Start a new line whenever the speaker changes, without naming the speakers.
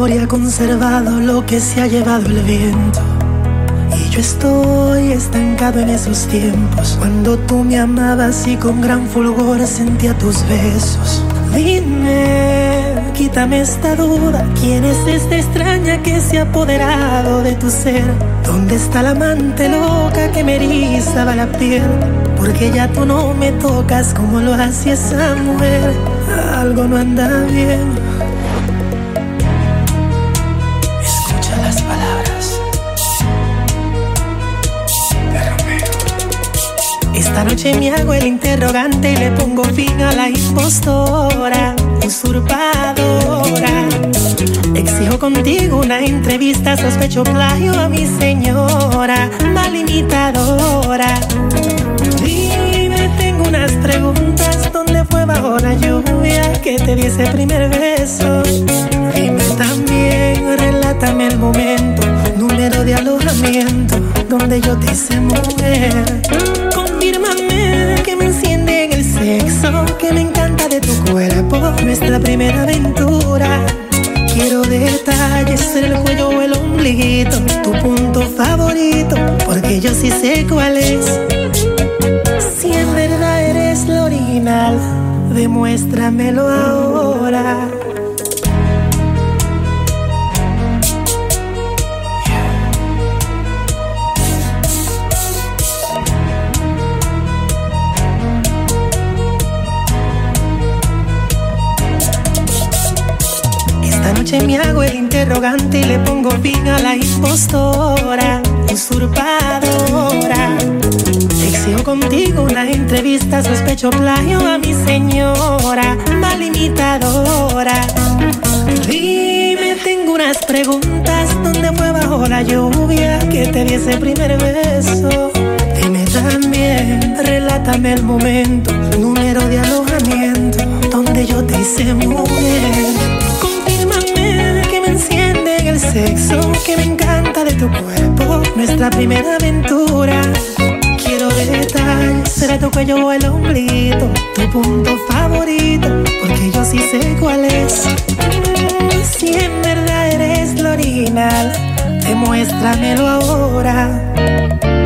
memoria ha conservado lo que se ha llevado el viento. Y yo estoy estancado en esos tiempos, cuando tú me amabas y con gran fulgor sentía tus besos. Dime, quítame esta duda, ¿quién es esta extraña que se ha apoderado de tu ser? ¿Dónde está la amante loca que me erizaba la piel? Porque ya tú no me tocas como lo hacía esa mujer. Algo no anda bien. Escucha las palabras de Romeo. Esta noche me hago el interrogante y le pongo fin a la impostora, usurpadora. Exijo contigo una entrevista, sospecho plagio a mi señora, mal imitadora. Dime, tengo unas preguntas, ¿dónde fue bajo la lluvia que te di ese primer beso? Dime también, relátame el momento, número de alojamiento, donde yo te hice mujer. Confírmame que me enciende en el sexo, que me encanta de tu cuerpo, nuestra primera aventura. Quiero detalles, el cuello o el ombliguito, tu punto favorito, porque yo sí sé cuál es. Si en verdad eres lo original, demuéstramelo ahora. Esta noche me hago el interrogante y le pongo fin a la impostora, usurpadora. Exijo contigo una entrevista, sospecho plagio a mi señora, mal imitadora. Dime, tengo unas preguntas, ¿dónde fue bajo la lluvia que te di ese primer beso? Dime también, relátame el momento, número de alojamiento, donde yo te hice mujer. Confírmame que me enciende en el sexo, que me encanta de tu cuerpo, nuestra primera aventura. Quiero detalles, será tu cuello o el ombliguito, tu punto favorito, porque yo sí sé cuál es. Si en verdad eres lo original, demuéstramelo ahora.